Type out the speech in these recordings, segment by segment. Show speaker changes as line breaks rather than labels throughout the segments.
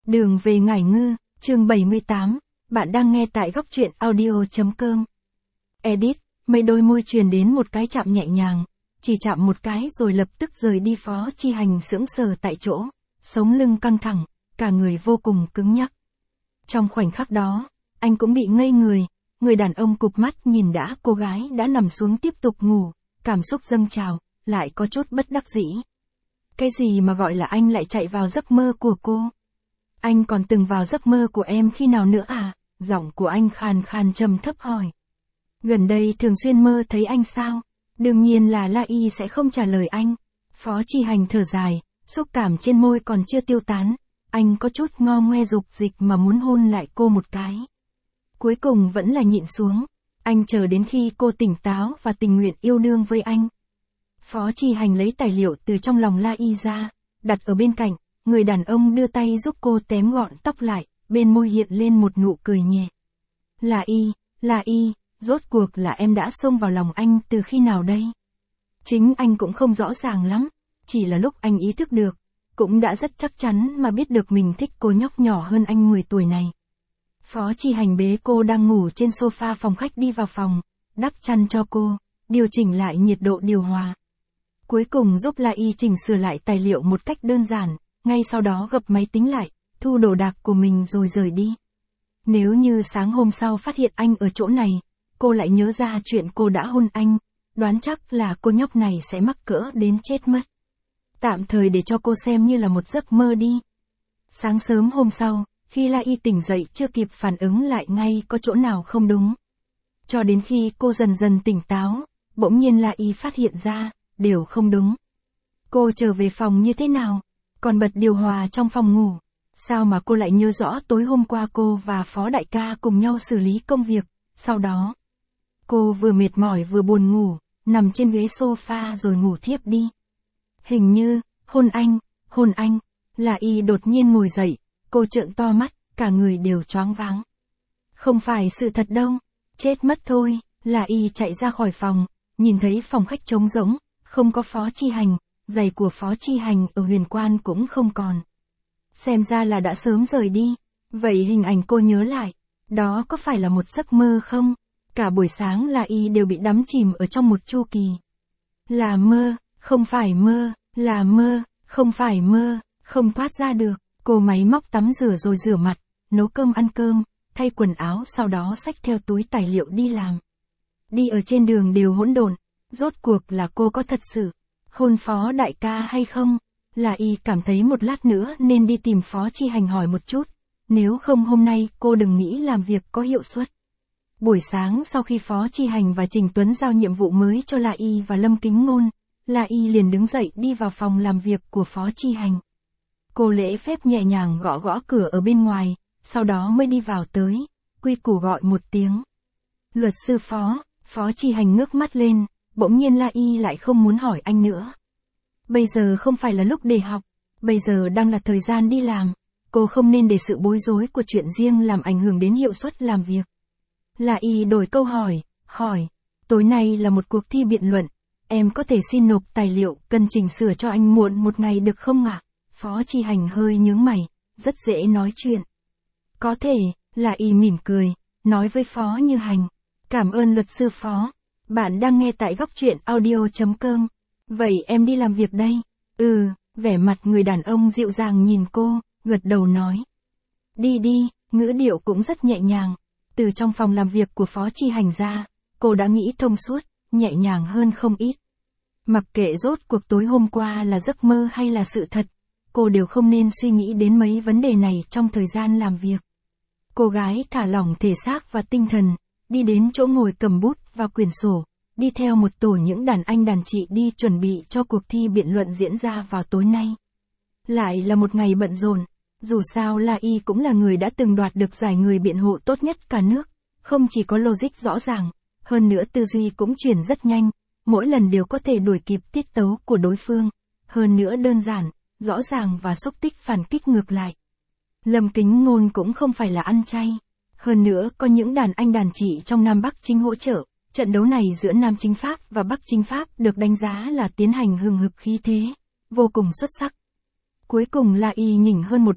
Đường về Ngải Ngư, chương 78, bạn đang nghe tại góc truyện audio.com. Edit, mấy đôi môi truyền đến một cái chạm nhẹ nhàng, chỉ chạm một cái rồi lập tức rời đi. Phó Chi Hành sững sờ tại chỗ, sống lưng căng thẳng, cả người vô cùng cứng nhắc. Trong khoảnh khắc đó, anh cũng bị ngây người, người đàn ông cụp mắt nhìn cô gái đã nằm xuống tiếp tục ngủ, cảm xúc dâng trào, lại có chút bất đắc dĩ. Cái gì mà gọi là anh lại chạy vào giấc mơ của cô? Anh còn từng vào giấc mơ của em khi nào nữa à? Giọng của anh khàn khàn trầm thấp hỏi. Gần đây thường xuyên mơ thấy anh sao? Đương nhiên là La Y sẽ không trả lời anh. Phó Chi Hành thở dài, xúc cảm trên môi còn chưa tiêu tán. Anh có chút ngo ngoe dục dịch mà muốn hôn lại cô một cái. Cuối cùng vẫn là nhịn xuống. Anh chờ đến khi cô tỉnh táo và tình nguyện yêu đương với anh. Phó Chi Hành lấy tài liệu từ trong lòng La Y ra, đặt ở bên cạnh. Người đàn ông đưa tay giúp cô tém gọn tóc lại, bên môi hiện lên một nụ cười nhẹ. La Y, rốt cuộc là em đã xông vào lòng anh từ khi nào đây? Chính anh cũng không rõ ràng lắm, chỉ là lúc anh ý thức được, cũng đã rất chắc chắn mà biết được mình thích cô nhóc nhỏ hơn anh 10 tuổi này. Phó Chi Hành bế cô đang ngủ trên sofa phòng khách đi vào phòng, đắp chăn cho cô, điều chỉnh lại nhiệt độ điều hòa. Cuối cùng giúp La Y chỉnh sửa lại tài liệu một cách đơn giản. Ngay sau đó gập máy tính lại, thu đồ đạc của mình rồi rời đi. Nếu như sáng hôm sau phát hiện anh ở chỗ này, cô lại nhớ ra chuyện cô đã hôn anh, đoán chắc là cô nhóc này sẽ mắc cỡ đến chết mất. Tạm thời để cho cô xem như là một giấc mơ đi. Sáng sớm hôm sau, khi La Y tỉnh dậy chưa kịp phản ứng lại ngay có chỗ nào không đúng. Cho đến khi cô dần dần tỉnh táo, bỗng nhiên La Y phát hiện ra, đều không đúng. Cô trở về phòng như thế nào? Còn bật điều hòa trong phòng ngủ. Sao mà cô lại nhớ rõ tối hôm qua cô và Phó Đại ca cùng nhau xử lý công việc, sau đó cô vừa mệt mỏi vừa buồn ngủ, nằm trên ghế sofa rồi ngủ thiếp đi. Hình như, hôn anh, La Y đột nhiên ngồi dậy, cô trợn to mắt, cả người đều choáng váng. Không phải sự thật đâu, chết mất thôi. La Y chạy ra khỏi phòng, nhìn thấy phòng khách trống rỗng, không có Phó Chi Hành. Giày của Phó Chi Hành ở Huyền Quan cũng không còn. Xem ra là đã sớm rời đi. Vậy hình ảnh cô nhớ lại, đó có phải là một giấc mơ không? Cả buổi sáng La Y đều bị đắm chìm ở trong một chu kỳ. Là mơ, không phải mơ, là mơ, không phải mơ, không thoát ra được. Cô máy móc tắm rửa rồi rửa mặt, nấu cơm ăn cơm, thay quần áo sau đó xách theo túi tài liệu đi làm. Đi ở trên đường đều hỗn độn, rốt cuộc là cô có thật sự hôn Phó Đại ca hay không? La Y cảm thấy một lát nữa nên đi tìm Phó Chi Hành hỏi một chút, nếu không hôm nay cô đừng nghĩ làm việc có hiệu suất. Buổi sáng sau khi Phó Chi Hành và Trình Tuấn giao nhiệm vụ mới cho La Y và Lâm Kính Ngôn, La Y liền đứng dậy đi vào phòng làm việc của Phó Chi Hành. Cô lễ phép nhẹ nhàng gõ gõ cửa ở bên ngoài, sau đó mới đi vào tới, quy củ gọi một tiếng. Luật sư Phó. Phó Chi Hành ngước mắt lên. Bỗng nhiên La Y lại không muốn hỏi anh nữa. Bây giờ không phải là lúc để học, bây giờ đang là thời gian đi làm, cô không nên để sự bối rối của chuyện riêng làm ảnh hưởng đến hiệu suất làm việc. La Y đổi câu hỏi, tối nay là một cuộc thi biện luận, em có thể xin nộp tài liệu cần chỉnh sửa cho anh muộn một ngày được không ạ? Phó Chi Hành hơi nhướng mày, rất dễ nói chuyện. Có thể, La Y mỉm cười, nói với Phó Như Hành, cảm ơn luật sư Phó. Bạn đang nghe tại góc truyện audio.com. Vậy em đi làm việc đây. Vẻ mặt người đàn ông dịu dàng nhìn cô, gật đầu nói. Đi, ngữ điệu cũng rất nhẹ nhàng. Từ trong phòng làm việc của Phó Chi Hành ra, cô đã nghĩ thông suốt, nhẹ nhàng hơn không ít. Mặc kệ rốt cuộc tối hôm qua là giấc mơ hay là sự thật, cô đều không nên suy nghĩ đến mấy vấn đề này trong thời gian làm việc. Cô gái thả lỏng thể xác và tinh thần, đi đến chỗ ngồi cầm bút và quyển sổ, đi theo một tổ những đàn anh đàn chị đi chuẩn bị cho cuộc thi biện luận diễn ra vào tối nay. Lại là một ngày bận rộn, dù sao La Y cũng là người đã từng đoạt được giải người biện hộ tốt nhất cả nước, không chỉ có logic rõ ràng, hơn nữa tư duy cũng chuyển rất nhanh, mỗi lần đều có thể đuổi kịp tiết tấu của đối phương, hơn nữa đơn giản, rõ ràng và xúc tích phản kích ngược lại. Lâm Kính Ngôn cũng không phải là ăn chay. Hơn nữa có những đàn anh đàn chị trong Nam Bắc Chính hỗ trợ, trận đấu này giữa Nam Chính Pháp và Bắc Chính Pháp được đánh giá là tiến hành hừng hực khí thế, vô cùng xuất sắc. Cuối cùng La Y nhỉnh hơn một bậc,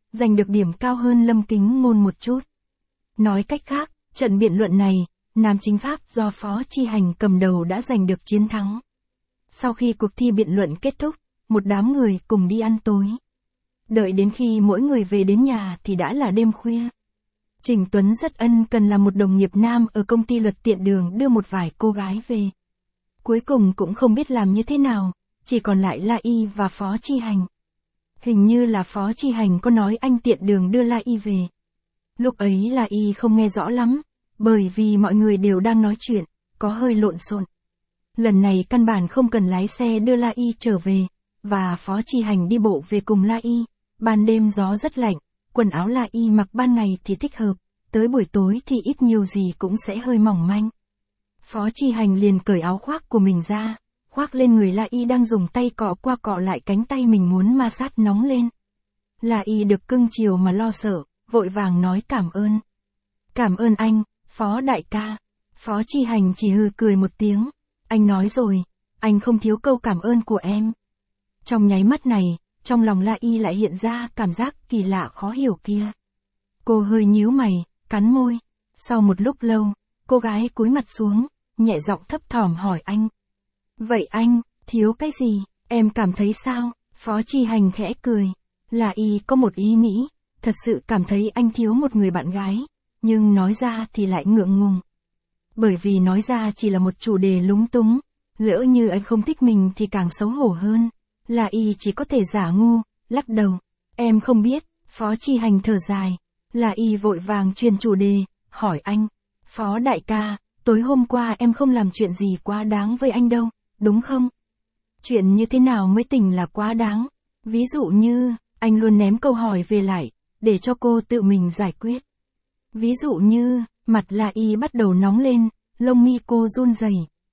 giành được điểm cao hơn Lâm Kính Ngôn một chút. Nói cách khác, trận biện luận này, nam chính pháp do Phó Chi Hành cầm đầu đã giành được chiến thắng. Sau khi cuộc thi biện luận kết thúc, một đám người cùng đi ăn tối. Đợi đến khi mỗi người về đến nhà thì đã là đêm khuya. Trình Tuấn rất ân cần là một đồng nghiệp nam ở công ty luật tiện đường đưa một vài cô gái về. Cuối cùng cũng không biết làm như thế nào, chỉ còn lại La Y và Phó Chi Hành. Hình như là Phó Chi Hành có nói anh tiện đường đưa La Y về. Lúc ấy La Y không nghe rõ lắm, bởi vì mọi người đều đang nói chuyện, có hơi lộn xộn. Lần này căn bản không cần lái xe đưa La Y trở về, và Phó Chi Hành đi bộ về cùng La Y. Ban đêm gió rất lạnh, quần áo La Y mặc ban ngày thì thích hợp, tới buổi tối thì ít nhiều gì cũng sẽ hơi mỏng manh. Phó Chi Hành liền cởi áo khoác của mình ra, khoác lên người La Y đang dùng tay cọ qua cọ lại cánh tay mình muốn ma sát nóng lên. La Y được cưng chiều mà lo sợ, vội vàng nói cảm ơn. Cảm ơn anh, Phó đại ca. Phó Chi Hành chỉ hừ cười một tiếng. Anh nói rồi, anh không thiếu câu cảm ơn của em. Trong nháy mắt này, trong lòng La Y lại hiện ra cảm giác kỳ lạ khó hiểu kia. Cô hơi nhíu mày, cắn môi. Sau một lúc lâu, cô gái cúi mặt xuống, nhẹ giọng thấp thỏm hỏi anh. Vậy anh, thiếu cái gì, em cảm thấy sao? Phó Chi Hành khẽ cười. La Y có một ý nghĩ, thật sự cảm thấy anh thiếu một người bạn gái, nhưng nói ra thì lại ngượng ngùng. Bởi vì nói ra chỉ là một chủ đề lúng túng, lỡ như anh không thích mình thì càng xấu hổ hơn. La Y chỉ có thể giả ngu, lắc đầu. Em không biết, Phó Chi Hành thở dài. La Y vội vàng truyền chủ đề, hỏi anh. Phó đại ca, tối hôm qua em không làm chuyện gì quá đáng với anh đâu, đúng không? Chuyện như thế nào mới tính là quá đáng? Ví dụ như, anh luôn ném câu hỏi về lại, để cho cô tự mình giải quyết. Ví dụ như, mặt La Y bắt đầu nóng lên, lông mi cô run rẩy.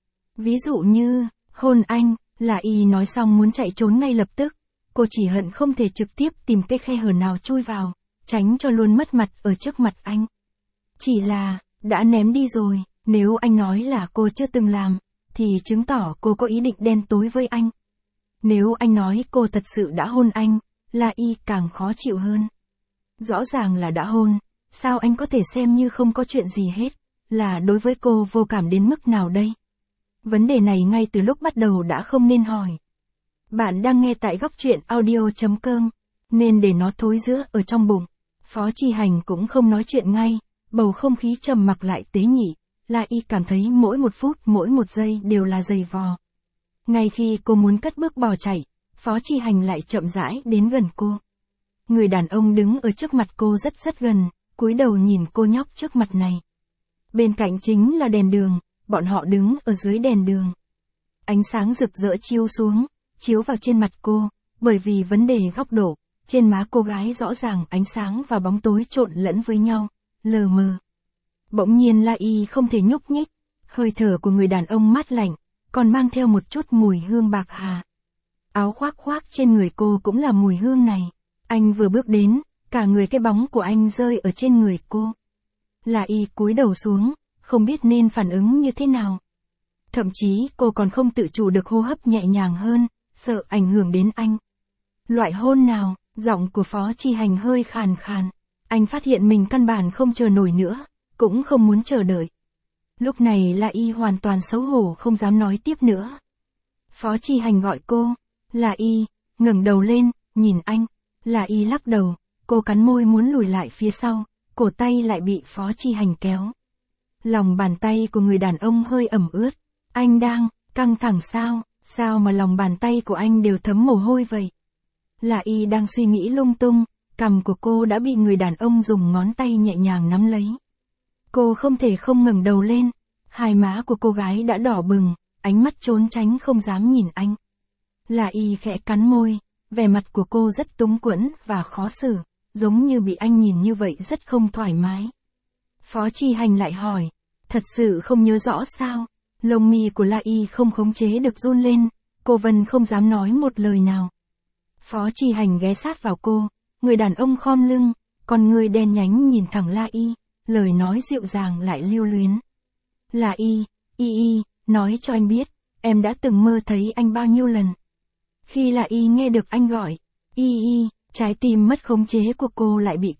Ví dụ như, hôn anh. La Y nói xong muốn chạy trốn ngay lập tức, cô chỉ hận không thể trực tiếp tìm cái khe hở nào chui vào, tránh cho luôn mất mặt ở trước mặt anh. Chỉ là, đã ném đi rồi, nếu anh nói là cô chưa từng làm, thì chứng tỏ cô có ý định đen tối với anh. Nếu anh nói cô thật sự đã hôn anh, La Y càng khó chịu hơn. Rõ ràng là đã hôn, sao anh có thể xem như không có chuyện gì hết, là đối với cô vô cảm đến mức nào đây? Vấn đề này ngay từ lúc bắt đầu đã không nên hỏi. Bạn đang nghe tại góc truyện audio.com, nên để nó thối rữa ở trong bụng. Phó Chi Hành cũng không nói chuyện ngay, bầu không khí trầm mặc lại tế nhị. La Y cảm thấy mỗi một phút mỗi một giây đều là dày vò. Ngay khi cô muốn cất bước bỏ chạy, Phó Chi Hành lại chậm rãi đến gần cô. Người đàn ông đứng ở trước mặt cô rất gần, cúi đầu nhìn cô nhóc trước mặt này. Bên cạnh chính là đèn đường, bọn họ đứng ở dưới đèn đường. Ánh sáng rực rỡ chiếu xuống, chiếu vào trên mặt cô, bởi vì vấn đề góc độ, trên má cô gái rõ ràng ánh sáng và bóng tối trộn lẫn với nhau, lờ mờ. Bỗng nhiên La Y không thể nhúc nhích, hơi thở của người đàn ông mát lạnh, còn mang theo một chút mùi hương bạc hà. Áo khoác trên người cô cũng là mùi hương này. Anh vừa bước đến, cả người cái bóng của anh rơi ở trên người cô. La Y cúi đầu xuống, không biết nên phản ứng như thế nào. Thậm chí cô còn không tự chủ được hô hấp nhẹ nhàng hơn, sợ ảnh hưởng đến anh. Loại hôn nào? Giọng của Phó Chi Hành hơi khàn khàn. Anh phát hiện mình căn bản không chờ nổi nữa, cũng không muốn chờ đợi. Lúc này La Y hoàn toàn xấu hổ không dám nói tiếp nữa. Phó Chi Hành gọi cô. La Y, ngẩng đầu lên, nhìn anh. La Y lắc đầu, cô cắn môi muốn lùi lại phía sau, cổ tay lại bị Phó Chi Hành kéo. Lòng bàn tay của người đàn ông hơi ẩm ướt. Anh đang căng thẳng sao? Sao mà lòng bàn tay của anh đều thấm mồ hôi vậy? La Y đang suy nghĩ lung tung, cằm của cô đã bị người đàn ông dùng ngón tay nhẹ nhàng nắm lấy. Cô không thể không ngẩng đầu lên, hai má của cô gái đã đỏ bừng, ánh mắt trốn tránh không dám nhìn anh. La Y khẽ cắn môi, vẻ mặt của cô rất túng quẫn và khó xử, giống như bị anh nhìn như vậy rất không thoải mái. Phó Chi Hành lại hỏi, thật sự không nhớ rõ sao? Lông mi của La Y không khống chế được run lên, cô Vân không dám nói một lời nào. Phó Chi Hành ghé sát vào cô, người đàn ông khom lưng, con người đen nhánh nhìn thẳng La Y, lời nói dịu dàng lại lưu luyến. La Y, nói cho anh biết, em đã từng mơ thấy anh bao nhiêu lần. Khi La Y nghe được anh gọi, Trái tim mất khống chế của cô lại bị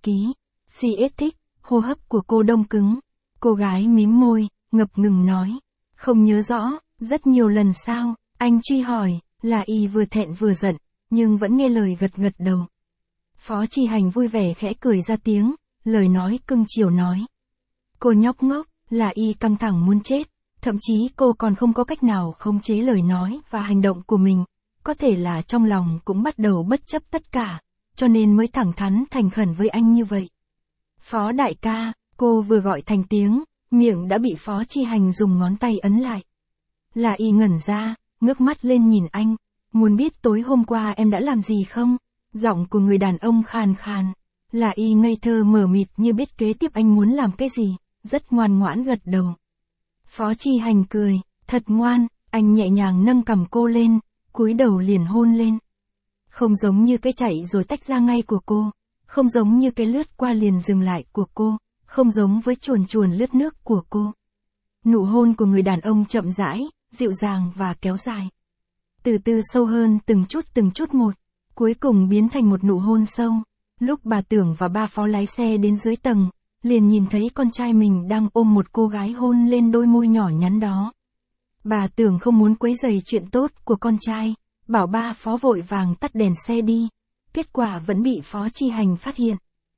siết thích, hô hấp của cô đông cứng. Cô gái mím môi, ngập ngừng nói. Không nhớ rõ, rất nhiều lần sao, anh truy hỏi, là y vừa thẹn vừa giận, nhưng vẫn nghe lời gật gật đầu. Phó Chi Hành vui vẻ khẽ cười ra tiếng, lời nói cưng chiều nói. Cô nhóc ngốc, là y căng thẳng muốn chết, thậm chí cô còn không có cách nào khống chế lời nói và hành động của mình, có thể là trong lòng cũng bắt đầu bất chấp tất cả, cho nên mới thẳng thắn thành khẩn với anh như vậy. Phó đại ca, cô vừa gọi thành tiếng, miệng đã bị Phó Chi Hành dùng ngón tay ấn lại. Là y ngẩn ra, ngước mắt lên nhìn anh, muốn biết tối hôm qua em đã làm gì không? Giọng của người đàn ông khàn khàn. Là y ngây thơ mờ mịt như biết kế tiếp anh muốn làm cái gì, rất ngoan ngoãn gật đầu. Phó Chi Hành cười, thật ngoan, anh nhẹ nhàng nâng cằm cô lên, cúi đầu liền hôn lên. Không giống như cái chạy rồi tách ra ngay của cô, không giống như cái lướt qua liền dừng lại của cô, không giống với chuồn chuồn lướt nước của cô. Nụ hôn của người đàn ông chậm rãi, dịu dàng và kéo dài. Từ từ sâu hơn từng chút một, cuối cùng biến thành một nụ hôn sâu. Lúc bà Tưởng và ba Phó lái xe đến dưới tầng, liền nhìn thấy con trai mình đang ôm một cô gái hôn lên đôi môi nhỏ nhắn đó. Bà Tưởng không muốn quấy rầy chuyện tốt của con trai, bảo ba Phó vội vàng tắt đèn xe đi. Kết quả vẫn bị Phó Chi Hành phát hiện.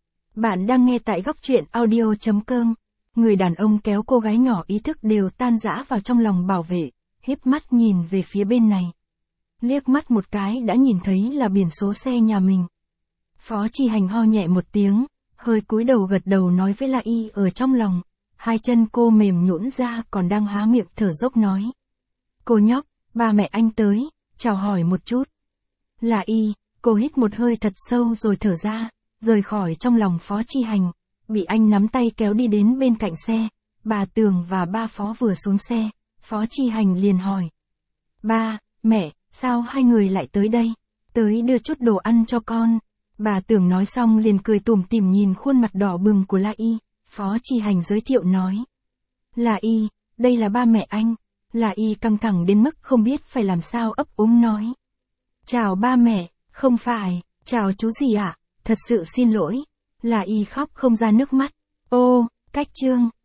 Bạn đang nghe tại góc truyện audio.com. Người đàn ông kéo cô gái nhỏ ý thức đều tan rã vào trong lòng bảo vệ, híp mắt nhìn về phía bên này. Liếc mắt một cái đã nhìn thấy là biển số xe nhà mình. Phó Chi Hành ho nhẹ một tiếng, hơi cúi đầu gật đầu nói với La Y ở trong lòng. Hai chân cô mềm nhũn ra còn đang há miệng thở dốc nói. Cô nhóc, ba mẹ anh tới, chào hỏi một chút. La Y, cô hít một hơi thật sâu rồi thở ra, rời khỏi trong lòng Phó Chi Hành, bị anh nắm tay kéo đi đến bên cạnh xe. Bà Tường và ba Phó vừa xuống xe, Phó Chi Hành liền hỏi. Ba, mẹ, sao hai người lại tới đây? Tới đưa chút đồ ăn cho con. Bà Tưởng nói xong liền cười tủm tỉm nhìn khuôn mặt đỏ bừng của La Y. Phó Chi Hành giới thiệu nói. La Y, đây là ba mẹ anh. La Y căng thẳng đến mức không biết phải làm sao ấp úng nói. Chào ba mẹ, không phải, chào chú gì ạ, thật sự xin lỗi. La Y khóc không ra nước mắt. Ô, cách chương.